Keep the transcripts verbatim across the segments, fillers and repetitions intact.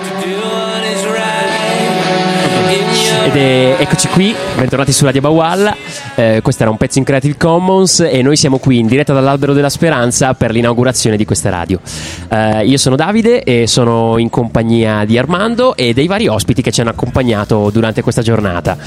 Ed è, eccoci qui, bentornati su Radio Bawalla. Eh, questo era un pezzo in Creative Commons e noi siamo qui in diretta dall'Albero della Speranza per l'inaugurazione di questa radio. Eh, io sono Davide e sono in compagnia di Armando e dei vari ospiti che ci hanno accompagnato durante questa giornata.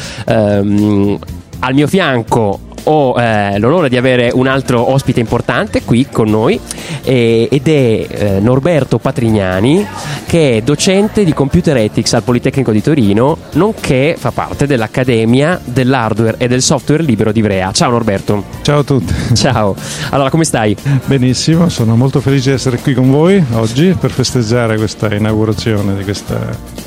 Eh, al mio fianco ho eh, l'onore di avere un altro ospite importante qui con noi eh, ed è eh, Norberto Patrignani, che è docente di Computer Ethics al Politecnico di Torino, nonché fa parte dell'Accademia dell'Hardware e del Software Libero di Ivrea. Ciao Norberto. Ciao a tutti. Ciao. Allora, come stai? Benissimo, sono molto felice di essere qui con voi oggi per festeggiare questa inaugurazione di questa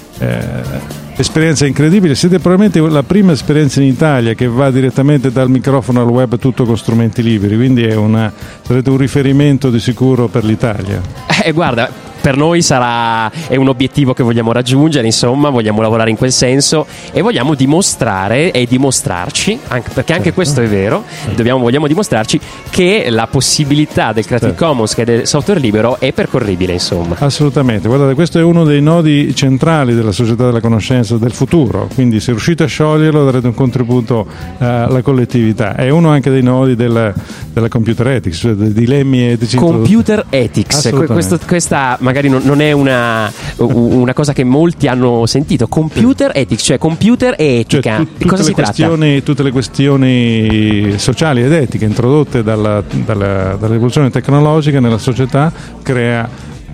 eh, esperienza incredibile. Siete probabilmente la prima esperienza in Italia che va direttamente dal microfono al web, tutto con strumenti liberi, quindi è una, sarete un riferimento di sicuro per l'Italia. Eh, guarda, per noi sarà è un obiettivo che vogliamo raggiungere, insomma, vogliamo lavorare in quel senso e vogliamo dimostrare e dimostrarci, anche, perché anche certo. questo è vero, dobbiamo, vogliamo dimostrarci che la possibilità del Creative certo. Commons, che è del software libero, è percorribile, insomma. Assolutamente, guardate, questo è uno dei nodi centrali della società della conoscenza del futuro, quindi se riuscite a scioglierlo darete un contributo alla collettività. È uno anche dei nodi della, della computer ethics, cioè dei dilemmi etici. Computer ethics, questo, questa magari non, non è una, una cosa che molti hanno sentito. Computer ethics, cioè computer e etica. Cioè, tu, di cosa si tratta? Tutte le questioni sociali ed etiche introdotte dalla, dalla, dalla rivoluzione tecnologica nella società crea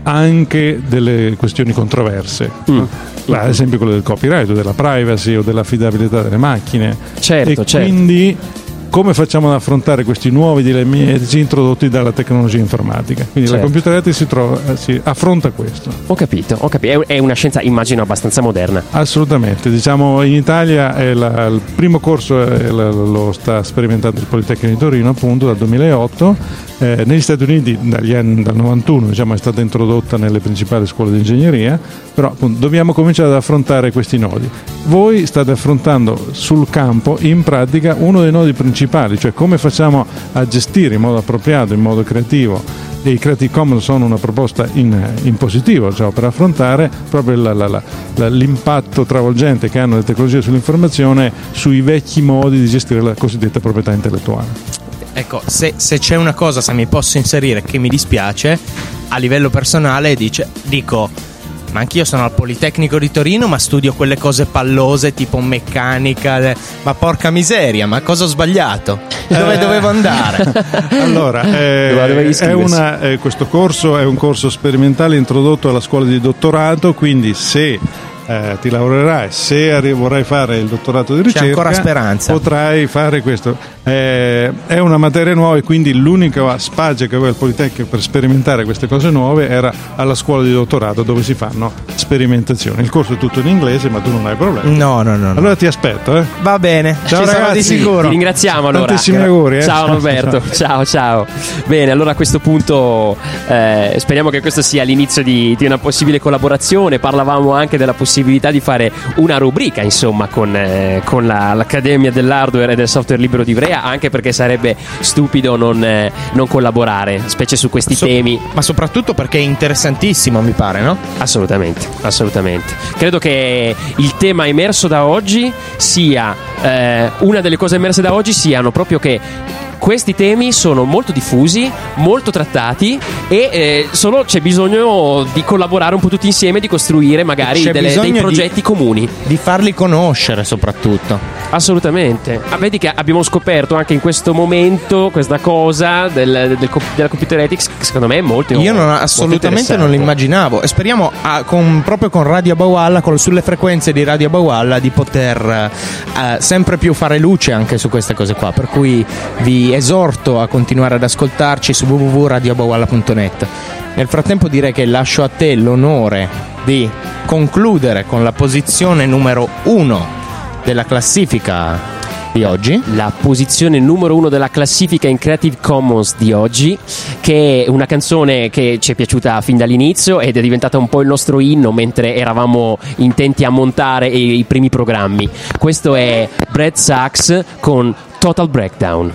anche delle questioni controverse. Mm. Ad esempio quello del copyright o della privacy o dell'affidabilità delle macchine. Certo, e certo. Quindi come facciamo ad affrontare questi nuovi dilemmi etici introdotti dalla tecnologia informatica? Quindi certo. la computer ethics si, trova, si affronta questo. Ho capito, ho capito. È una scienza, immagino, abbastanza moderna. Assolutamente. Diciamo, in Italia è la, il primo corso è la, lo sta sperimentando il Politecnico di Torino, appunto, dal duemilaotto. Eh, negli Stati Uniti dagli anni, dal novantuno, diciamo, è stata introdotta nelle principali scuole di ingegneria, però appunto, dobbiamo cominciare ad affrontare questi nodi. Voi state affrontando sul campo, in pratica, uno dei nodi principali, cioè come facciamo a gestire in modo appropriato, in modo creativo, e i Creative Commons sono una proposta in, in positivo, cioè per affrontare proprio la, la, la, l'impatto travolgente che hanno le tecnologie sull'informazione sui vecchi modi di gestire la cosiddetta proprietà intellettuale. Ecco, se, se c'è una cosa, se mi posso inserire, che mi dispiace, a livello personale dice, dico, ma anch'io sono al Politecnico di Torino, ma studio quelle cose pallose tipo meccanica, ma porca miseria, ma cosa ho sbagliato? Dove eh. dovevo andare? Allora, eh, è una, eh, questo corso è un corso sperimentale introdotto alla scuola di dottorato, quindi se Eh, ti laureerai, se arri- vorrai fare il dottorato di ricerca, c'è ancora speranza, potrai fare questo. Eh, è una materia nuova e quindi l'unica spazio che aveva il Politecnico per sperimentare queste cose nuove era alla scuola di dottorato, dove si fanno sperimentazioni. Il corso è tutto in inglese, ma tu non hai problemi. No, no, no. no. Allora ti aspetto, eh. Va bene. Ciao Ci ragazzi, di sicuro. Ti ringraziamo allora. Tantissimi auguri. Eh. Ciao Roberto. Ciao, ciao. Bene, allora a questo punto eh, speriamo che questo sia l'inizio di, di una possibile collaborazione. Parlavamo anche della possibilità di fare una rubrica, insomma, con, eh, con la, l'Accademia dell'Hardware e del Software Libero di Ivrea, anche perché sarebbe stupido non, eh, non collaborare, specie su questi so- temi. Ma soprattutto perché è interessantissimo, mi pare, no? Assolutamente, assolutamente. Credo che il tema emerso da oggi sia eh, una delle cose emerse da oggi siano proprio che questi temi sono molto diffusi, molto trattati e eh, solo c'è bisogno di collaborare un po' tutti insieme, di costruire magari delle, dei progetti di, comuni. Di farli conoscere soprattutto. Assolutamente. Ah, vedi che abbiamo scoperto anche in questo momento questa cosa del, del, della computer ethics, che secondo me è molto Io non, molto assolutamente non l'immaginavo e speriamo a, con, proprio con Radio Bawalla, con, sulle frequenze di Radio Bawalla, di poter eh, sempre più fare luce anche su queste cose qua, per cui vi esorto a continuare ad ascoltarci su w w w punto radio bawalla punto net. Nel frattempo direi che lascio a te l'onore di concludere con la posizione numero uno della classifica di oggi. La posizione numero uno della classifica in Creative Commons di oggi, che è una canzone che ci è piaciuta fin dall'inizio ed è diventata un po' il nostro inno mentre eravamo intenti a montare i, i primi programmi. Questo è Brad Sachs con Total Breakdown.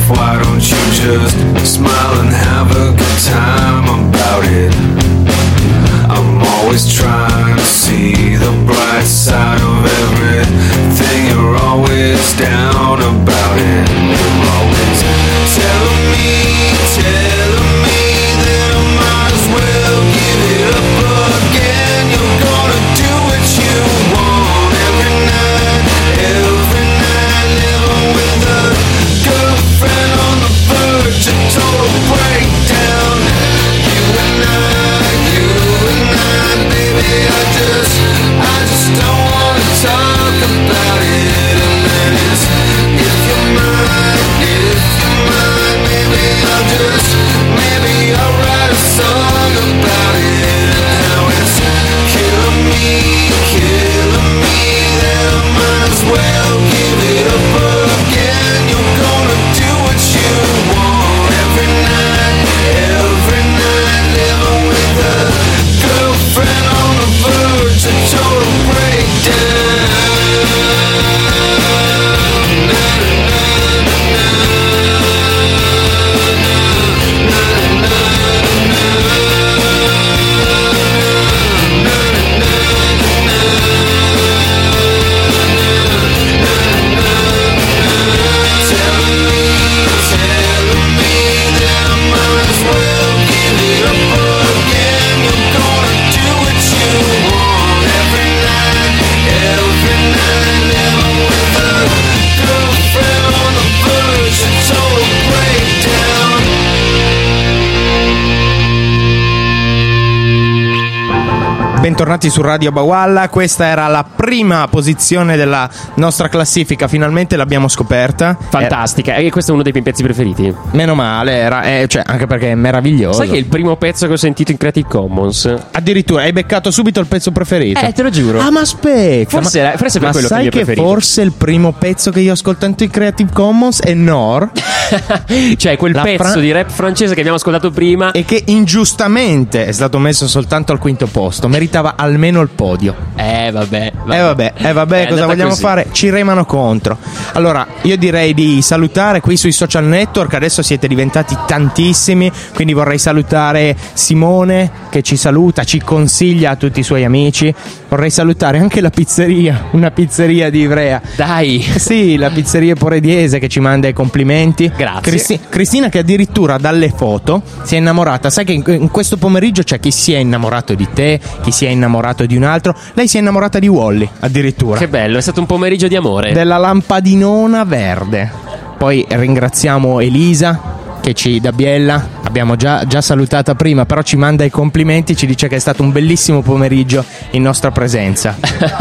why don't you just smile and have a good time about it? I'm always trying to see the bright side of everything. You're always down about it. You're always telling me, telling me that I might as well give it up again. You're gonna do what you want every night, every night, living with a girlfriend on the verge of total breakdown. You and I, you and I, baby, I just, I just don't wanna talk about it. And then it's, if you're mine, if you're mine, maybe I'll just, maybe I'll write a song about it. Now it's killing me, killing me, then I might as well give it up again. You're gonna do what you want every night, every night, living with a girlfriend on the verge of total breakdown. Bentornati su Radio Bawalla, questa era la prima posizione della nostra classifica, finalmente l'abbiamo scoperta. Fantastica, e questo è uno dei miei pezzi preferiti. Meno male, era, eh, cioè, anche perché è meraviglioso. Sai che è il primo pezzo che ho sentito in Creative Commons? Addirittura hai beccato subito il pezzo preferito. Eh, te lo giuro. Ah, ma aspetta, Forse, ma, era, forse per ma quello sai che, che, che forse il primo pezzo che io ho ascoltato in Creative Commons è Nor. Cioè quel La pezzo Fran- di rap francese che abbiamo ascoltato prima e che ingiustamente è stato messo soltanto al quinto posto, meritava almeno il podio. Eh vabbè, vabbè. Eh vabbè, eh vabbè, È cosa andata vogliamo così. fare? Ci remano contro. Allora, io direi di salutare qui sui social network, adesso siete diventati tantissimi, quindi vorrei salutare Simone che ci saluta, ci consiglia a tutti i suoi amici. Vorrei salutare anche la pizzeria, una pizzeria di Ivrea. Dai. Sì, la pizzeria Porediese che ci manda i complimenti. Grazie. Cristi- Cristina che addirittura dalle foto si è innamorata. Sai che in, in questo pomeriggio c'è chi si è innamorato di te, chi si è innamorato di un altro. Lei si è innamorata di Wally addirittura. Che bello, è stato un pomeriggio di amore. Della lampadinona verde. Poi ringraziamo Elisa che ci da Biella, abbiamo già, già salutata prima, però ci manda i complimenti, ci dice che è stato un bellissimo pomeriggio in nostra presenza.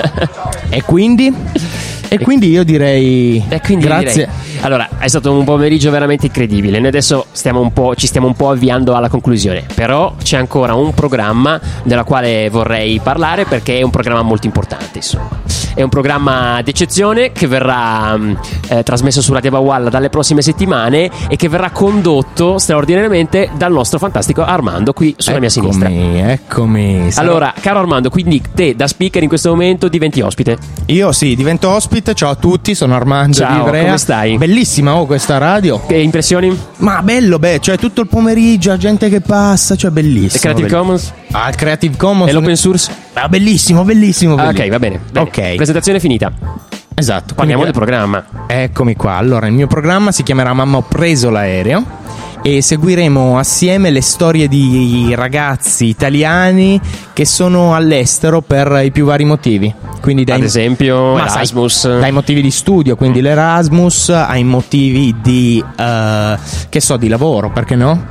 E quindi? E quindi io direi E quindi grazie. direi- Allora, è stato un pomeriggio veramente incredibile. Noi adesso stiamo un po', ci stiamo un po' avviando alla conclusione. Però c'è ancora un programma della quale vorrei parlare, perché è un programma molto importante, insomma. È un programma d'eccezione che verrà mh, eh, trasmesso su Radio Bawalla dalle prossime settimane e che verrà condotto straordinariamente dal nostro fantastico Armando qui sulla mia sinistra. Eccomi, eccomi. Sarò- Allora, caro Armando, quindi te da speaker in questo momento diventi ospite. Io sì, divento ospite. Ciao a tutti, sono Armando Ciao, di Ivrea. come stai? Bellissima oh questa radio. Che impressioni? Ma bello, beh, cioè tutto il pomeriggio, gente che passa, cioè bellissimo. E Creative bello. Commons? Ah, il Creative Commons. E l'open source? Ah, bellissimo, bellissimo, Ah, bellissimo. ok, va bene. bene. Ok. Presentazione finita. Esatto. Parliamo quindi- del programma. Eccomi qua. Allora, il mio programma si chiamerà Mamma ho preso l'aereo e seguiremo assieme le storie di ragazzi italiani che sono all'estero per i più vari motivi. Quindi dai, Ad esempio, ma sai, Erasmus. dai motivi di studio, quindi l'Erasmus, ai motivi di eh, che so, di lavoro, perché no?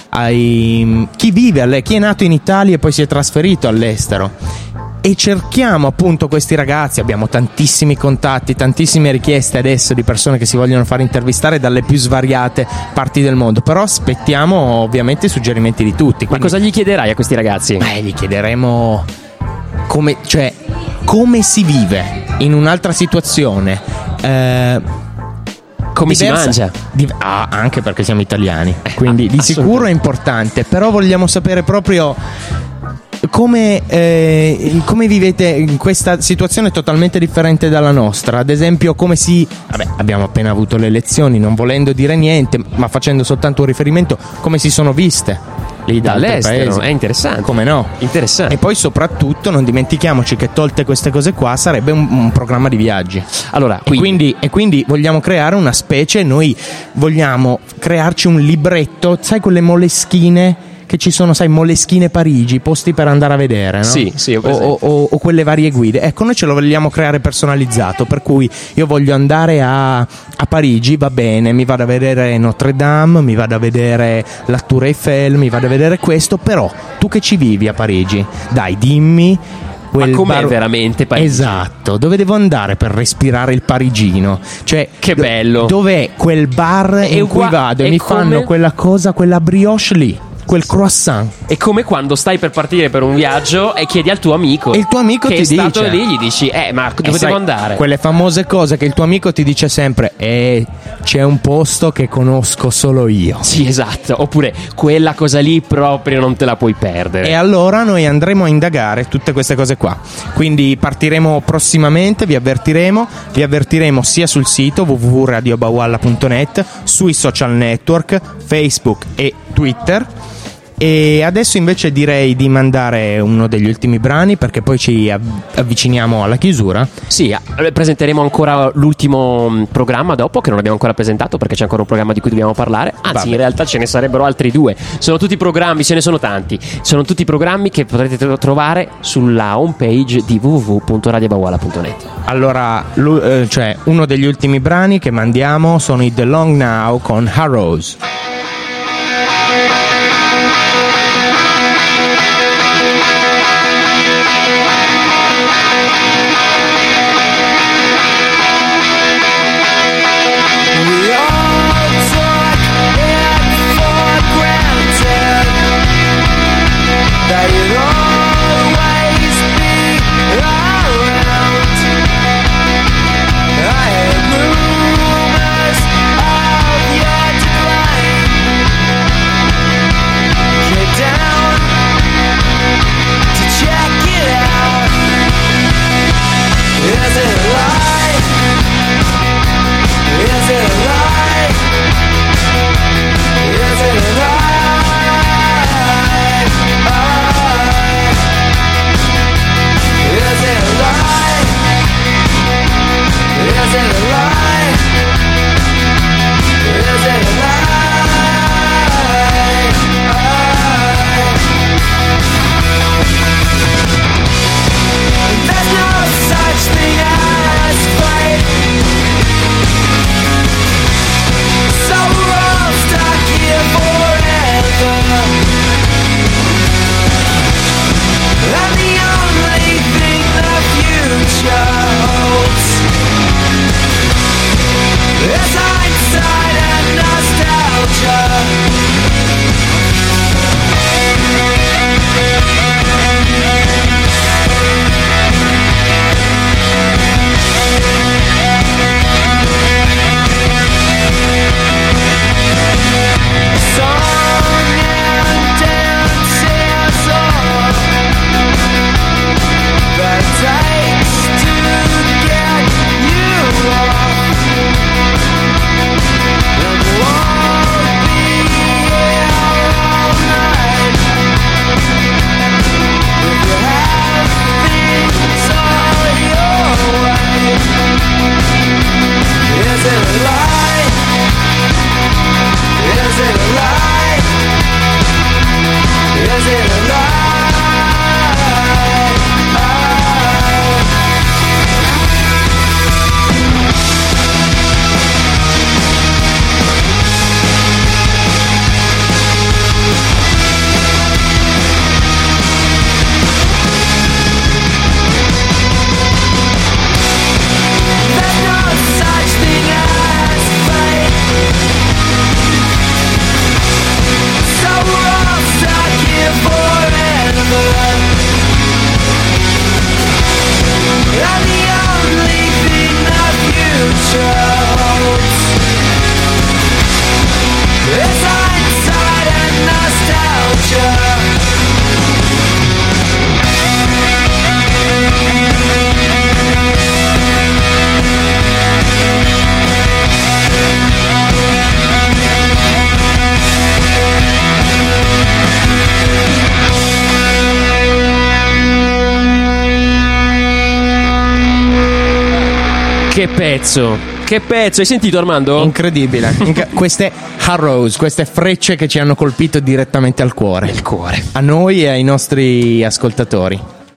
Ai chi vive alle, chi è nato in Italia e poi si è trasferito all'estero. E cerchiamo appunto questi ragazzi, abbiamo tantissimi contatti, tantissime richieste adesso di persone che si vogliono fare intervistare dalle più svariate parti del mondo, però aspettiamo ovviamente i suggerimenti di tutti. Ma Quindi, cosa gli chiederai a questi ragazzi? eh, gli chiederemo come, cioè, come si vive in un'altra situazione. Eh, Come si diversa- mangia? div- ah, anche perché siamo italiani, quindi di assolutamente. sicuro è importante, però vogliamo sapere proprio come, eh, come vivete in questa situazione totalmente differente dalla nostra? Ad esempio, come si... Vabbè, abbiamo appena avuto le elezioni, non volendo dire niente, ma facendo soltanto un riferimento, come si sono viste lì da altri Dall'estero, paesi? è interessante. Come no? Interessante. E poi soprattutto non dimentichiamoci che, tolte queste cose qua, sarebbe un, un programma di viaggi. Allora, E quindi, e quindi vogliamo creare una specie, noi vogliamo crearci un libretto, sai quelle moleschine che ci sono, sai, Moleschine Parigi, posti per andare a vedere, no? Sì, sì, ho o, presente. o, o quelle varie guide. Ecco, noi ce lo vogliamo creare personalizzato, per cui io voglio andare a, a Parigi, va bene, mi vado a vedere Notre Dame, mi vado a vedere la Tour Eiffel, mi vado a vedere questo, però tu che ci vivi a Parigi, dai, dimmi quel Ma com'è bar- veramente Parigi? Esatto, dove devo andare per respirare il parigino? Cioè, Che bello. Dov'è quel bar È in ugua- cui vado e è mi come- fanno quella cosa, quella brioche lì, quel croissant? È come quando stai per partire per un viaggio e chiedi al tuo amico. E il tuo amico che ti è stato dice- lì, gli dici, eh, ma dove E sai, devo andare? Quelle famose cose che il tuo amico ti dice sempre: eh, c'è un posto che conosco solo io. Sì, esatto. Oppure quella cosa lì proprio non te la puoi perdere. E allora noi andremo a indagare tutte queste cose qua. Quindi partiremo prossimamente, vi avvertiremo, vi avvertiremo sia sul sito w w w punto radio bawalla punto net, sui social network, Facebook e Twitter. E adesso invece direi di mandare uno degli ultimi brani, perché poi ci av- avviciniamo alla chiusura. Sì, eh, presenteremo ancora l'ultimo mh, programma dopo, che non abbiamo ancora presentato perché c'è ancora un programma di cui dobbiamo parlare. Anzi, Vabbè. in realtà ce ne sarebbero altri due. Sono tutti programmi, ce ne sono tanti. Sono tutti programmi che potrete tro- trovare sulla homepage di w w w punto radio bawalla punto net. Allora, lu- eh, cioè, uno degli ultimi brani che mandiamo sono i The Long Now con Arrows. Che pezzo, che pezzo, hai sentito Armando? Incredibile. Inc- queste arrows, queste frecce che ci hanno colpito direttamente al cuore. Il cuore. A noi e ai nostri ascoltatori.